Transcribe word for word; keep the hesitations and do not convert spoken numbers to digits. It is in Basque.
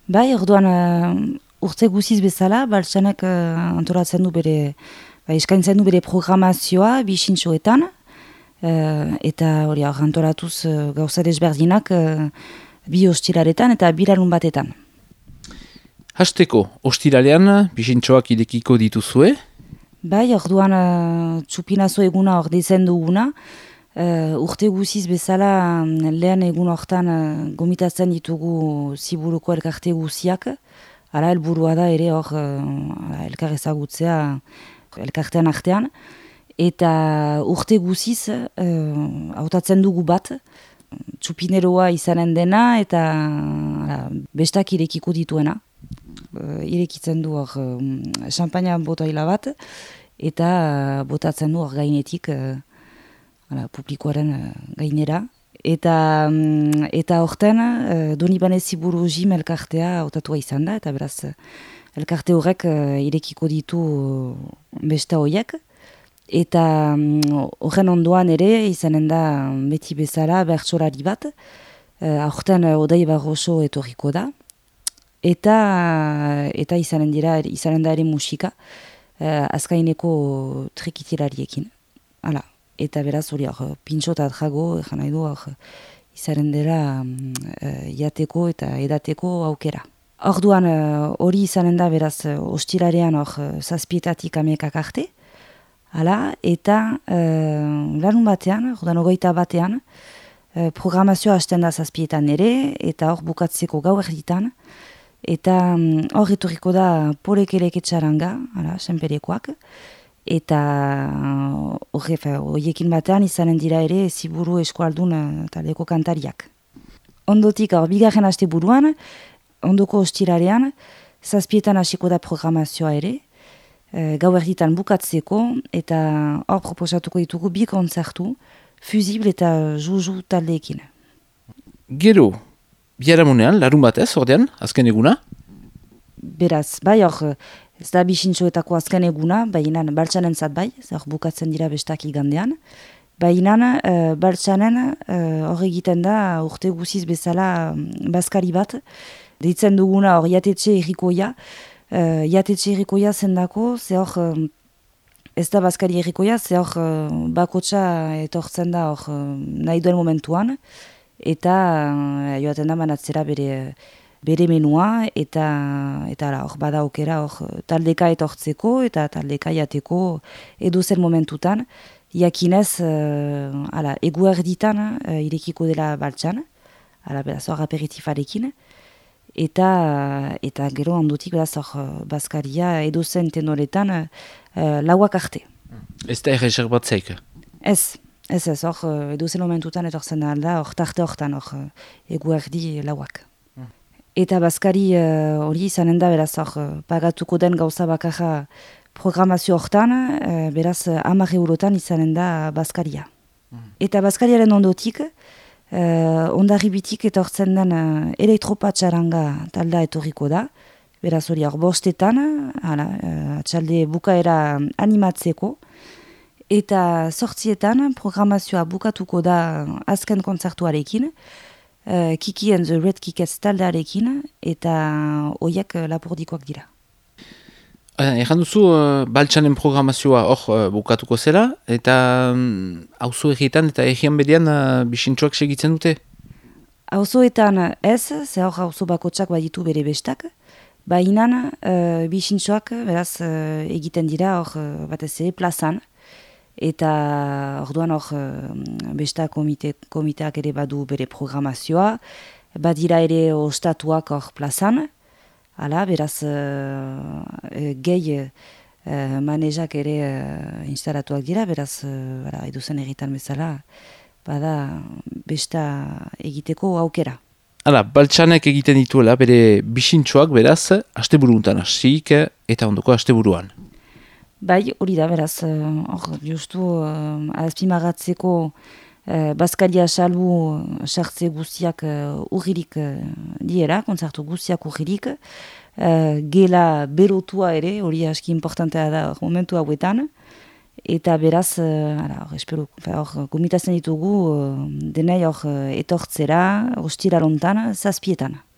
Bai, orduan uh, urte guziz bezala, Baltsanek uh, antolatzen du bere, ba, eskaintzen du bere programazioa bisintxoetan, uh, eta hori hor antolatuz uh, gauza desberdinak uh, bi ostilaretan eta bi larun batetan. Hasteko, ostiralean bisintxoak idekiko dituzue? Bai, orduan uh, txupinazo eguna hor dezen duguna, Uh, urte guziz bezala lehen egun hortan uh, gomitatzen ditugu ziburuko elkarte guziak, hala helburua da ere hor uh, elkar ezagutzea elkartean artean, eta urte guziz uh, hautatzen dugu bat, txupineroa izanen dena eta uh, bestak irekiko dituena. Uh, irekitzen du hor uh, champagne botaila bat, eta uh, botatzen du hor gainetik uh, Hala, publikoaren uh, gainera. Eta um, eta horten, uh, Donibane Ziburu Jim elkartea hautatua izan da, eta beraz, elkarte horrek uh, irekiko ditu uh, besta horiek. Eta horren um, ondoan ere, izanen da beti bezala bertsolari bat, uh, horten uh, Odei Barroso etorriko da. Eta, uh, eta izanen dira, izanen da ere musika, uh, azkaineko trikitilariekin. Hala. Eta beraz hori hor, pintxo eta jago, egan nahi du hor, izaren dela um, uh, jateko eta edateko aukera. Orduan hori uh, izanen da beraz uh, ostilarean hor uh, zazpietatik amekak arte, hala, eta uh, lanun batean, orduan ogoita batean, uh, programazioa hasten da zazpietan ere, eta hor bukatzeko gau erditan, eta hor um, etorriko da polek-elek etxaranga, hala, senperekoak, eta horiekin batean izanen dira ere ziburu eskualdun taldeko kantariak. Ondotik, hor, bigarren haste buruan, ondoko ostirarean, zazpietan hasiko da programazioa ere, e, gau erditan bukatzeko, eta hor proposatuko ditugu bi kontzertu, Fusible eta Juju taldeekin. Gero, biharamunean, larun batez, ordean, azken eguna? Beraz, bai hor, ez da bisintxoetako azken eguna, baina Baltsanen zat bai, zer bukatzen dira bestak igandean. Baina uh, Baltsanen hor uh, egiten da urte guziz bezala um, bazkari bat, deitzen duguna hor jatetxe errikoia. Uh, jatetxe errikoia zendako, ze hor um, ez da bazkari errikoia, ze hor uh, bakotxa etortzen da hor uh, nahi duen momentuan, eta uh, joaten da manatzera bere... bere menua, eta eta hor bada aukera hor taldeka etortzeko eta taldeka jateko edozer momentutan, jakinez uh, ala, egu erditan uh, irekiko dela Baltsan, ala beraz hor aperitifarekin, eta eta gero ondotik beraz hor bazkaria edozen tenoretan uh, lauak arte. Ez da erreser bat zeik? Ez, ez ez hor edozen momentutan etortzen da alda, hor tarte hortan hor egu erdi lauak. Eta bazkari hori uh, izanen da, beraz, hor, pagatuko den gauza bakarra programazio hortan, uh, beraz, hamar eurotan izanen da bazkaria. Mm. Eta bazkariaren ondotik, uh, ondarribitik etortzen den uh, elektropatxaranga talda etorriko da, beraz, hori hor bostetan, hala, uh, atxalde bukaera animatzeko, eta sortzietan programazioa bukatuko da azken kontzertuarekin, Uh, Kiki and the Red Kikez taldearekin, eta oiek uh, lapordikoak dira. Egan duzu, uh, Baltsanen programazioa hor uh, bukatuko zela, eta auzo um, egietan eta egian bedian uh, bisintxoak segitzen dute? Auzoetan ez, ze hor auzo bakotsak baditu bere bestak, baina uh, bisintxoak beraz uh, egiten dira hor uh, batez ere plazan, eta orduan hor besta komite, komiteak ere badu bere programazioa, badira ere ostatuak hor plazan, hala, beraz uh, gehi uh, manejak ere uh, instalatuak dira, beraz uh, edozen egitan bezala, bada besta egiteko aukera. Hala, Baltsanek egiten dituela bere bisintxoak beraz, asteburuntan hasik eta ondoko asteburuan. Bai, hori da, beraz, hor, uh, justu, uh, azpimagatzeko uh, bazkaria salbu sartze guztiak uh, urririk uh, diera, kontzertu guztiak urririk, uh, gela berotua ere, hori aski importantea da momentu hauetan, eta beraz, uh, ara, hor, espero, hor, gomitazen ditugu, uh, denei hor etortzera, hostira lontan, zazpietan.